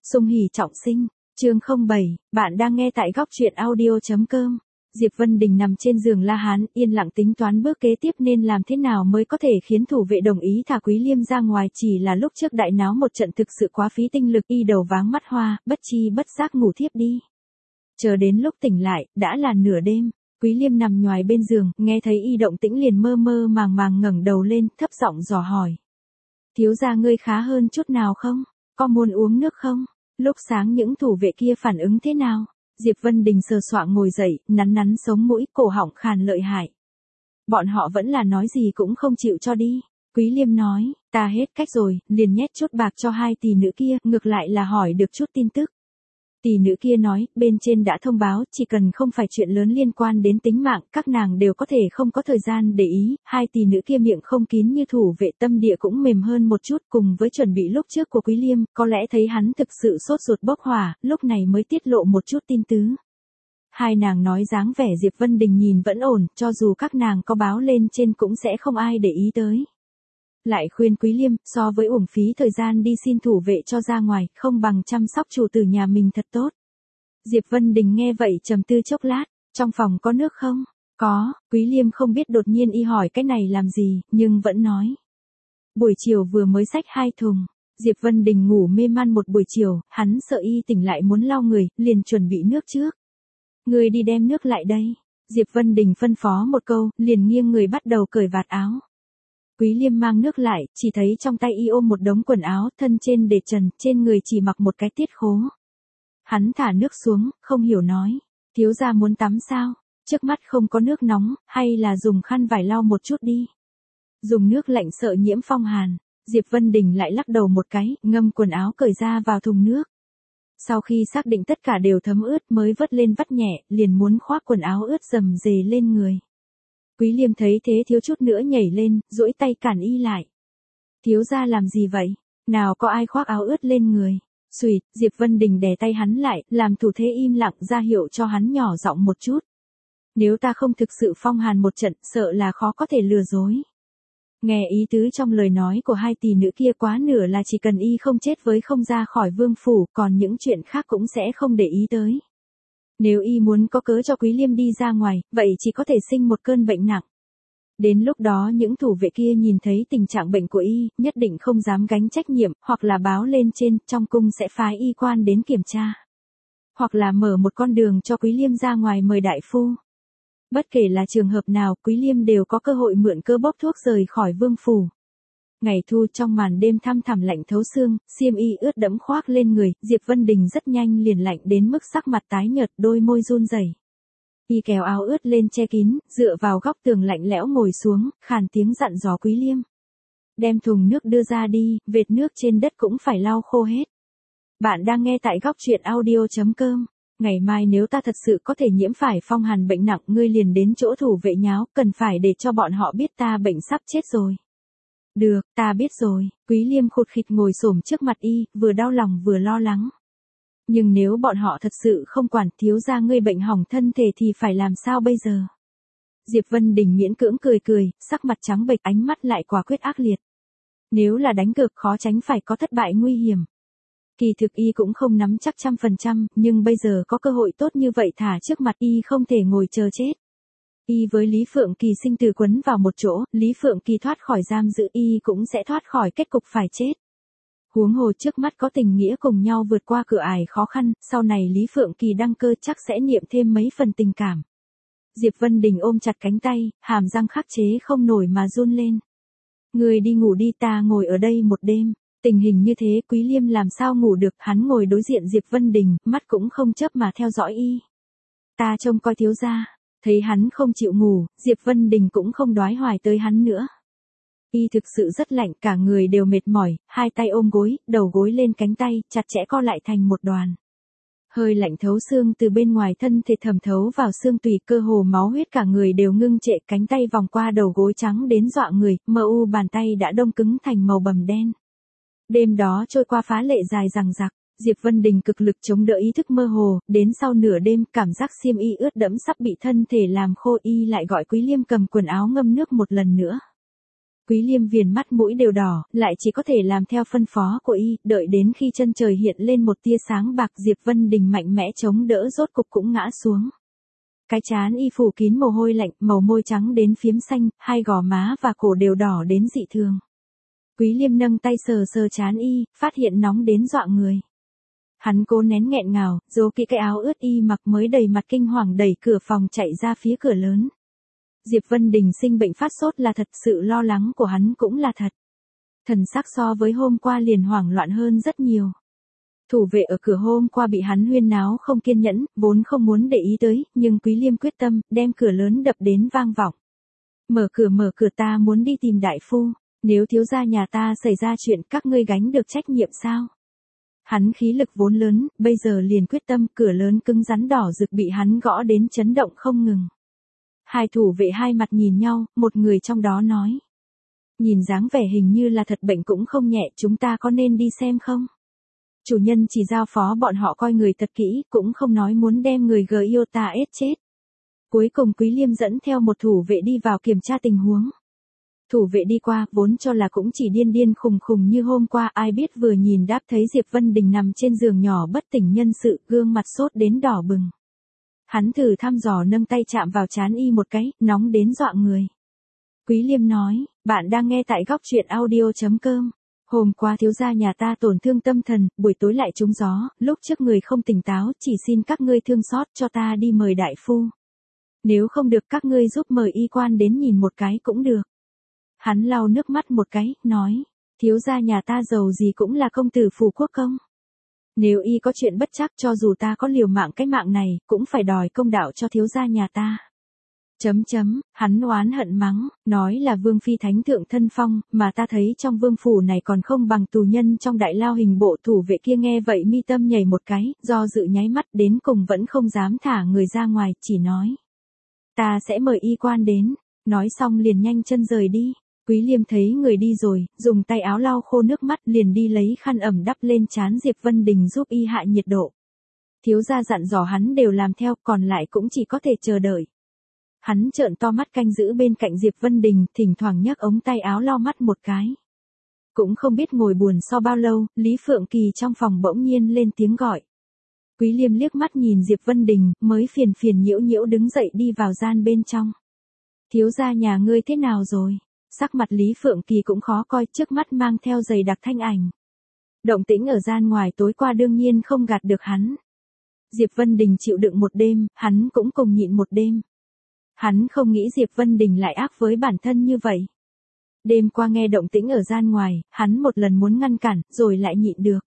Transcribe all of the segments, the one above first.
Sung hỉ trọng sinh, chương 07, bạn đang nghe tại góc truyện audio.com. Diệp Vân Đình nằm trên giường La Hán, yên lặng tính toán bước kế tiếp nên làm thế nào mới có thể khiến thủ vệ đồng ý thả Quý Liêm ra ngoài, chỉ là lúc trước đại náo một trận thực sự quá phí tinh lực, y đầu váng mắt hoa, bất chi bất giác ngủ thiếp đi. Chờ đến lúc tỉnh lại, đã là nửa đêm, Quý Liêm nằm nhoài bên giường, nghe thấy y động tĩnh liền mơ mơ màng ngẩng đầu lên, thấp giọng dò hỏi. Thiếu gia ngươi khá hơn chút nào không? Có muốn uống nước không? Lúc sáng những thủ vệ kia phản ứng thế nào? Diệp Vân Đình sờ soạng ngồi dậy, nắn sống mũi, cổ họng khàn lợi hại. Bọn họ vẫn là nói gì cũng không chịu cho đi. Quý Liêm nói, ta hết cách rồi, liền nhét chút bạc cho hai tỷ nữ kia, ngược lại là hỏi được chút tin tức. Tỷ nữ kia nói, bên trên đã thông báo, chỉ cần không phải chuyện lớn liên quan đến tính mạng, các nàng đều có thể không có thời gian để ý. Hai tỷ nữ kia miệng không kín như thủ vệ, tâm địa cũng mềm hơn một chút, cùng với chuẩn bị lúc trước của Quý Liêm, có lẽ thấy hắn thực sự sốt ruột bốc hỏa, lúc này mới tiết lộ một chút tin tứ. Hai nàng nói dáng vẻ Diệp Vân Đình nhìn vẫn ổn, cho dù các nàng có báo lên trên cũng sẽ không ai để ý tới. Lại khuyên Quý Liêm, so với uổng phí thời gian đi xin thủ vệ cho ra ngoài, không bằng chăm sóc chủ tử nhà mình thật tốt. Diệp Vân Đình nghe vậy trầm tư chốc lát, trong phòng có nước không? Có, Quý Liêm không biết đột nhiên y hỏi cái này làm gì, nhưng vẫn nói. Buổi chiều vừa mới xách 2 thùng, Diệp Vân Đình ngủ mê man một buổi chiều, hắn sợ y tỉnh lại muốn lau người, liền chuẩn bị nước trước. Người đi đem nước lại đây. Diệp Vân Đình phân phó một câu, liền nghiêng người bắt đầu cởi vạt áo. Quý Liêm mang nước lại, chỉ thấy trong tay y ôm một đống quần áo, thân trên để trần, trên người chỉ mặc một cái tiết khố. Hắn thả nước xuống, không hiểu nói, thiếu gia muốn tắm sao? Trước mắt không có nước nóng, hay là dùng khăn vải lau một chút đi. Dùng nước lạnh sợ nhiễm phong hàn. Diệp Vân Đình lại lắc đầu một cái, ngâm quần áo cởi ra vào thùng nước. Sau khi xác định tất cả đều thấm ướt mới vớt lên vắt nhẹ, liền muốn khoác quần áo ướt rầm rề lên người. Quý Liêm thấy thế thiếu chút nữa nhảy lên, duỗi tay cản y lại. Thiếu gia làm gì vậy? Nào có ai khoác áo ướt lên người? Xùi, Diệp Vân Đình đè tay hắn lại, làm thủ thế im lặng ra hiệu cho hắn nhỏ giọng một chút. Nếu ta không thực sự phong hàn một trận, sợ là khó có thể lừa dối. Nghe ý tứ trong lời nói của hai tỷ nữ kia quá nửa là chỉ cần y không chết với không ra khỏi vương phủ, còn những chuyện khác cũng sẽ không để ý tới. Nếu y muốn có cớ cho Quý Liêm đi ra ngoài, vậy chỉ có thể sinh một cơn bệnh nặng. Đến lúc đó những thủ vệ kia nhìn thấy tình trạng bệnh của y, nhất định không dám gánh trách nhiệm, hoặc là báo lên trên, trong cung sẽ phái y quan đến kiểm tra. Hoặc là mở một con đường cho Quý Liêm ra ngoài mời đại phu. Bất kể là trường hợp nào, Quý Liêm đều có cơ hội mượn cơ bóp thuốc rời khỏi vương phủ. Ngày thu trong màn đêm thăm thẳm lạnh thấu xương, xiêm y ướt đẫm khoác lên người, Diệp Vân Đình rất nhanh liền lạnh đến mức sắc mặt tái nhợt, đôi môi run rẩy. Y kéo áo ướt lên che kín, dựa vào góc tường lạnh lẽo ngồi xuống, khàn tiếng dặn dò Quý Liêm. Đem thùng nước đưa ra đi, vệt nước trên đất cũng phải lau khô hết. Bạn đang nghe tại góc truyện audio.com. Ngày mai nếu ta thật sự có thể nhiễm phải phong hàn bệnh nặng, ngươi liền đến chỗ thủ vệ nháo, cần phải để cho bọn họ biết ta bệnh sắp chết rồi. Được, ta biết rồi. Quý Liêm khụt khịt ngồi xổm trước mặt y, vừa đau lòng vừa lo lắng. Nhưng nếu bọn họ thật sự không quản, thiếu gia ngươi bệnh hỏng thân thể thì phải làm sao bây giờ? Diệp Vân Đình miễn cưỡng cười, sắc mặt trắng bệch, ánh mắt lại quả quyết ác liệt. Nếu là đánh cược khó tránh phải có thất bại nguy hiểm. Kỳ thực y cũng không nắm chắc 100%, nhưng bây giờ có cơ hội tốt như vậy thả trước mặt y không thể ngồi chờ chết. Y với Lý Phượng Kỳ sinh tử quấn vào một chỗ, Lý Phượng Kỳ thoát khỏi giam giữ, y cũng sẽ thoát khỏi kết cục phải chết. Huống hồ trước mắt có tình nghĩa cùng nhau vượt qua cửa ải khó khăn, sau này Lý Phượng Kỳ đăng cơ chắc sẽ niệm thêm mấy phần tình cảm. Diệp Vân Đình ôm chặt cánh tay, hàm răng khắc chế không nổi mà run lên. Người đi ngủ đi, ta ngồi ở đây một đêm. Tình hình như thế Quý Liêm làm sao ngủ được, hắn ngồi đối diện Diệp Vân Đình, mắt cũng không chớp mà theo dõi y. Ta trông coi thiếu gia. Thấy hắn không chịu ngủ, Diệp Vân Đình cũng không đoái hoài tới hắn nữa. Y thực sự rất lạnh, cả người đều mệt mỏi, hai tay ôm gối, đầu gối lên cánh tay, chặt chẽ co lại thành một đoàn. Hơi lạnh thấu xương từ bên ngoài thân thể thẩm thấu vào xương tủy, cơ hồ máu huyết cả người đều ngưng trệ, cánh tay vòng qua đầu gối trắng đến dọa người, mờ u bàn tay đã đông cứng thành màu bầm đen. Đêm đó trôi qua phá lệ dài dằng dặc. Diệp Vân Đình cực lực chống đỡ ý thức mơ hồ, đến sau nửa đêm cảm giác xiêm y ướt đẫm sắp bị thân thể làm khô, y lại gọi Quý Liêm cầm quần áo ngâm nước một lần nữa. Quý Liêm viền mắt mũi đều đỏ, lại chỉ có thể làm theo phân phó của y, đợi đến khi chân trời hiện lên một tia sáng bạc, Diệp Vân Đình mạnh mẽ chống đỡ rốt cục cũng ngã xuống. Cái trán y phủ kín mồ hôi lạnh, màu môi trắng đến phiếm xanh, hai gò má và cổ đều đỏ đến dị thường. Quý Liêm nâng tay sờ sờ trán y, phát hiện nóng đến dọa người. Hắn cố nén nghẹn ngào, giấu kỹ cái áo ướt y mặc mới đầy mặt kinh hoàng đẩy cửa phòng chạy ra phía cửa lớn. Diệp Vân Đình sinh bệnh phát sốt là thật, sự lo lắng của hắn cũng là thật. Thần sắc so với hôm qua liền hoảng loạn hơn rất nhiều. Thủ vệ ở cửa hôm qua bị hắn huyên náo không kiên nhẫn, vốn không muốn để ý tới, nhưng Quý Liêm quyết tâm, đem cửa lớn đập đến vang vọng. Mở cửa, ta muốn đi tìm đại phu, nếu thiếu gia nhà ta xảy ra chuyện các ngươi gánh được trách nhiệm sao? Hắn khí lực vốn lớn, bây giờ liền quyết tâm, cửa lớn cứng rắn đỏ rực bị hắn gõ đến chấn động không ngừng. Hai thủ vệ hai mặt nhìn nhau, một người trong đó nói. Nhìn dáng vẻ hình như là thật bệnh cũng không nhẹ, chúng ta có nên đi xem không? Chủ nhân chỉ giao phó bọn họ coi người thật kỹ, cũng không nói muốn đem người Giota chết. Cuối cùng Quý Liêm dẫn theo một thủ vệ đi vào kiểm tra tình huống. Thủ vệ đi qua, vốn cho là cũng chỉ điên điên khùng khùng như hôm qua, ai biết vừa nhìn đáp thấy Diệp Vân Đình nằm trên giường nhỏ bất tỉnh nhân sự, gương mặt sốt đến đỏ bừng. Hắn thử thăm dò nâng tay chạm vào trán y một cái, nóng đến dọa người. Quý Liêm nói, bạn đang nghe tại góc truyện audio.com. Hôm qua thiếu gia nhà ta tổn thương tâm thần, buổi tối lại trúng gió, lúc trước người không tỉnh táo, chỉ xin các ngươi thương xót cho ta đi mời đại phu. Nếu không được các ngươi giúp mời y quan đến nhìn một cái cũng được. Hắn lau nước mắt một cái, nói, thiếu gia nhà ta giàu gì cũng là công tử phủ quốc công. Nếu y có chuyện bất trắc cho dù ta có liều mạng cái mạng này, cũng phải đòi công đạo cho thiếu gia nhà ta. Hắn oán hận mắng, nói là vương phi thánh thượng thân phong, mà ta thấy trong vương phủ này còn không bằng tù nhân trong đại lao hình bộ. Thủ vệ kia nghe vậy mi tâm nhảy một cái, do dự nháy mắt đến cùng vẫn không dám thả người ra ngoài, chỉ nói. Ta sẽ mời y quan đến, nói xong liền nhanh chân rời đi. Quý Liêm thấy người đi rồi, dùng tay áo lau khô nước mắt liền đi lấy khăn ẩm đắp lên trán Diệp Vân Đình giúp y hạ nhiệt độ. Thiếu gia dặn dò hắn đều làm theo, còn lại cũng chỉ có thể chờ đợi. Hắn trợn to mắt canh giữ bên cạnh Diệp Vân Đình, thỉnh thoảng nhấc ống tay áo lau mắt một cái. Cũng không biết ngồi buồn sau bao lâu, Lý Phượng Kỳ trong phòng bỗng nhiên lên tiếng gọi. Quý Liêm liếc mắt nhìn Diệp Vân Đình, mới phiền nhiễu nhiễu đứng dậy đi vào gian bên trong. Thiếu gia nhà ngươi thế nào rồi? Sắc mặt Lý Phượng Kỳ cũng khó coi, trước mắt mang theo dày đặc thanh ảnh. Động tĩnh ở gian ngoài tối qua đương nhiên không gạt được hắn. Diệp Vân Đình chịu đựng một đêm, hắn cũng cùng nhịn một đêm. Hắn không nghĩ Diệp Vân Đình lại ác với bản thân như vậy. Đêm qua nghe động tĩnh ở gian ngoài, hắn một lần muốn ngăn cản, rồi lại nhịn được.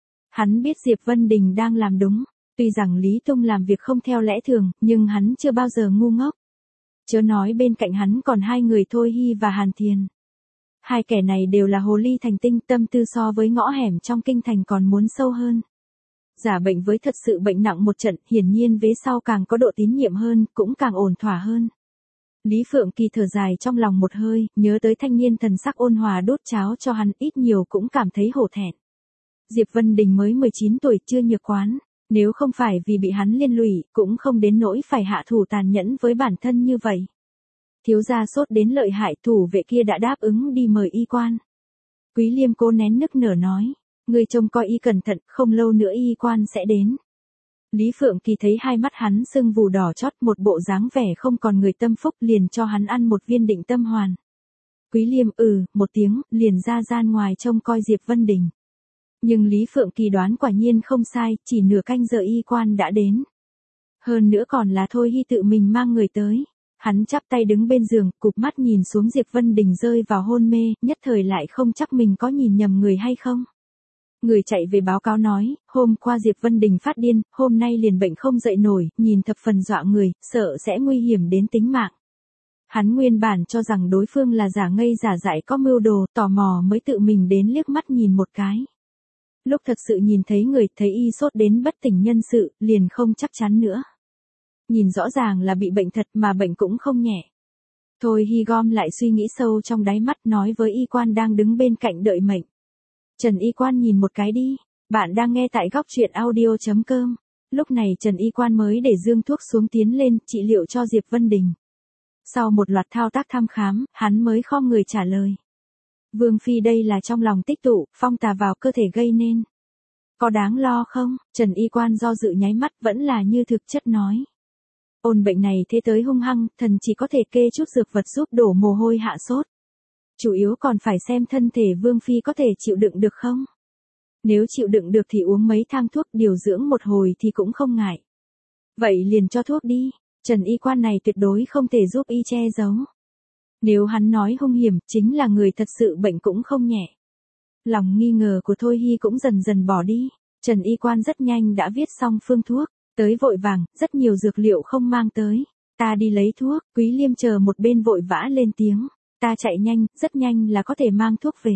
Hắn biết Diệp Vân Đình đang làm đúng, tuy rằng Lý Tung làm việc không theo lẽ thường, nhưng hắn chưa bao giờ ngu ngốc. Chớ nói bên cạnh hắn còn hai người Thôi Hy và Hàn Thiền. Hai kẻ này đều là hồ ly thành tinh, tâm tư so với ngõ hẻm trong kinh thành còn muốn sâu hơn. Giả bệnh với thật sự bệnh nặng một trận, hiển nhiên vế sau càng có độ tín nhiệm hơn, cũng càng ổn thỏa hơn. Lý Phượng Kỳ thở dài trong lòng một hơi, nhớ tới thanh niên thần sắc ôn hòa đốt cháo cho hắn, ít nhiều cũng cảm thấy hổ thẹn. Diệp Vân Đình mới 19 tuổi, chưa nhược quán, nếu không phải vì bị hắn liên lụy, cũng không đến nỗi phải hạ thủ tàn nhẫn với bản thân như vậy. Thiếu gia sốt đến lợi hại, thủ vệ kia đã đáp ứng đi mời y quan. Quý Liêm cố nén nức nở nói, người trông coi y cẩn thận, không lâu nữa y quan sẽ đến. Lý Phượng Kỳ thấy hai mắt hắn sưng vù đỏ chót, một bộ dáng vẻ không còn người tâm phúc, liền cho hắn ăn một viên định tâm hoàn. Quý Liêm một tiếng, liền ra gian ngoài trông coi Diệp Vân Đình. Nhưng Lý Phượng Kỳ đoán quả nhiên không sai, chỉ nửa canh giờ y quan đã đến. Hơn nữa còn là Thôi Hy tự mình mang người tới. Hắn chắp tay đứng bên giường, cụp mắt nhìn xuống Diệp Vân Đình rơi vào hôn mê, nhất thời lại không chắc mình có nhìn nhầm người hay không. Người chạy về báo cáo nói, hôm qua Diệp Vân Đình phát điên, hôm nay liền bệnh không dậy nổi, nhìn thập phần dọa người, sợ sẽ nguy hiểm đến tính mạng. Hắn nguyên bản cho rằng đối phương là giả ngây giả dại có mưu đồ, tò mò mới tự mình đến liếc mắt nhìn một cái. Lúc thật sự nhìn thấy người, thấy y sốt đến bất tỉnh nhân sự, liền không chắc chắn nữa. Nhìn rõ ràng là bị bệnh thật mà bệnh cũng không nhẹ. Thôi Hy gom lại suy nghĩ sâu trong đáy mắt, nói với y quan đang đứng bên cạnh đợi mệnh. Trần y quan nhìn một cái đi, bạn đang nghe tại góc truyện audio.com. Lúc này Trần y quan mới để dương thuốc xuống tiến lên, trị liệu cho Diệp Vân Đình. Sau một loạt thao tác thăm khám, hắn mới khom người trả lời. Vương phi đây là trong lòng tích tụ, phong tà vào cơ thể gây nên. Có đáng lo không? Trần y quan do dự nháy mắt vẫn là như thực chất nói. Ôn bệnh này thế tới hung hăng, thần chỉ có thể kê chút dược vật giúp đổ mồ hôi hạ sốt. Chủ yếu còn phải xem thân thể vương phi có thể chịu đựng được không? Nếu chịu đựng được thì uống mấy thang thuốc điều dưỡng một hồi thì cũng không ngại. Vậy liền cho thuốc đi, Trần y quan này tuyệt đối không thể giúp y che giấu. Nếu hắn nói hung hiểm, chính là người thật sự bệnh cũng không nhẹ. Lòng nghi ngờ của Thôi Hy cũng dần dần bỏ đi, Trần y quan rất nhanh đã viết xong phương thuốc, tới vội vàng, rất nhiều dược liệu không mang tới. Ta đi lấy thuốc, Quý Liêm chờ một bên vội vã lên tiếng, ta chạy nhanh, rất nhanh là có thể mang thuốc về.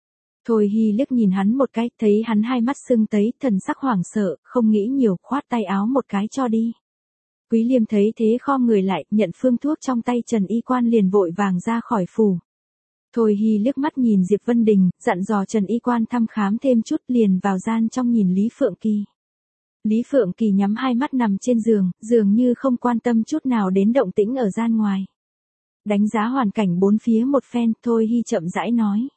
Thôi Hy liếc nhìn hắn một cái, thấy hắn hai mắt sưng tấy, thần sắc hoảng sợ, không nghĩ nhiều, khoát tay áo một cái cho đi. Quý Liêm thấy thế khom người lại, nhận phương thuốc trong tay Trần y quan liền vội vàng ra khỏi phủ. Thôi Hy liếc mắt nhìn Diệp Vân Đình, dặn dò Trần y quan thăm khám thêm chút liền vào gian trong nhìn Lý Phượng Kỳ. Lý Phượng Kỳ nhắm hai mắt nằm trên giường, dường như không quan tâm chút nào đến động tĩnh ở gian ngoài. Đánh giá hoàn cảnh bốn phía một phen, Thôi Hy chậm rãi nói.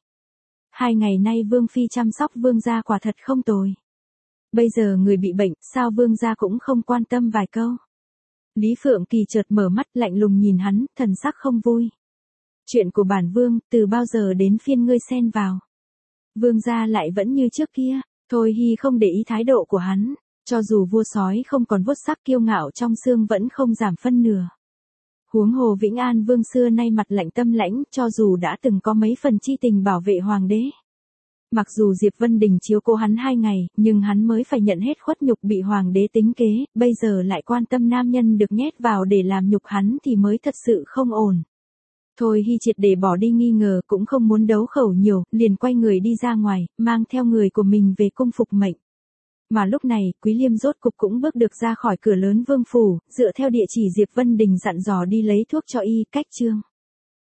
2 ngày nay Vương Phi chăm sóc Vương gia quả thật không tồi. Bây giờ người bị bệnh, sao Vương gia cũng không quan tâm vài câu. Lý Phượng Kỳ chợt mở mắt lạnh lùng nhìn hắn, thần sắc không vui. Chuyện của bản Vương, từ bao giờ đến phiên ngươi xen vào. Vương gia lại vẫn như trước kia, Thôi Hy không để ý thái độ của hắn, cho dù vua sói không còn vuốt sắc kiêu ngạo trong xương vẫn không giảm phân nửa. Huống hồ Vĩnh An Vương xưa nay mặt lạnh tâm lãnh, cho dù đã từng có mấy phần chi tình bảo vệ hoàng đế. Mặc dù Diệp Vân Đình chiếu cố hắn 2 ngày, nhưng hắn mới phải nhận hết khuất nhục bị hoàng đế tính kế, bây giờ lại quan tâm nam nhân được nhét vào để làm nhục hắn thì mới thật sự không ổn. Thôi Hy triệt để bỏ đi nghi ngờ cũng không muốn đấu khẩu nhiều, liền quay người đi ra ngoài, mang theo người của mình về cung phục mệnh. Mà lúc này, Quý Liêm rốt cục cũng bước được ra khỏi cửa lớn vương phủ, dựa theo địa chỉ Diệp Vân Đình dặn dò đi lấy thuốc cho y, cách chương.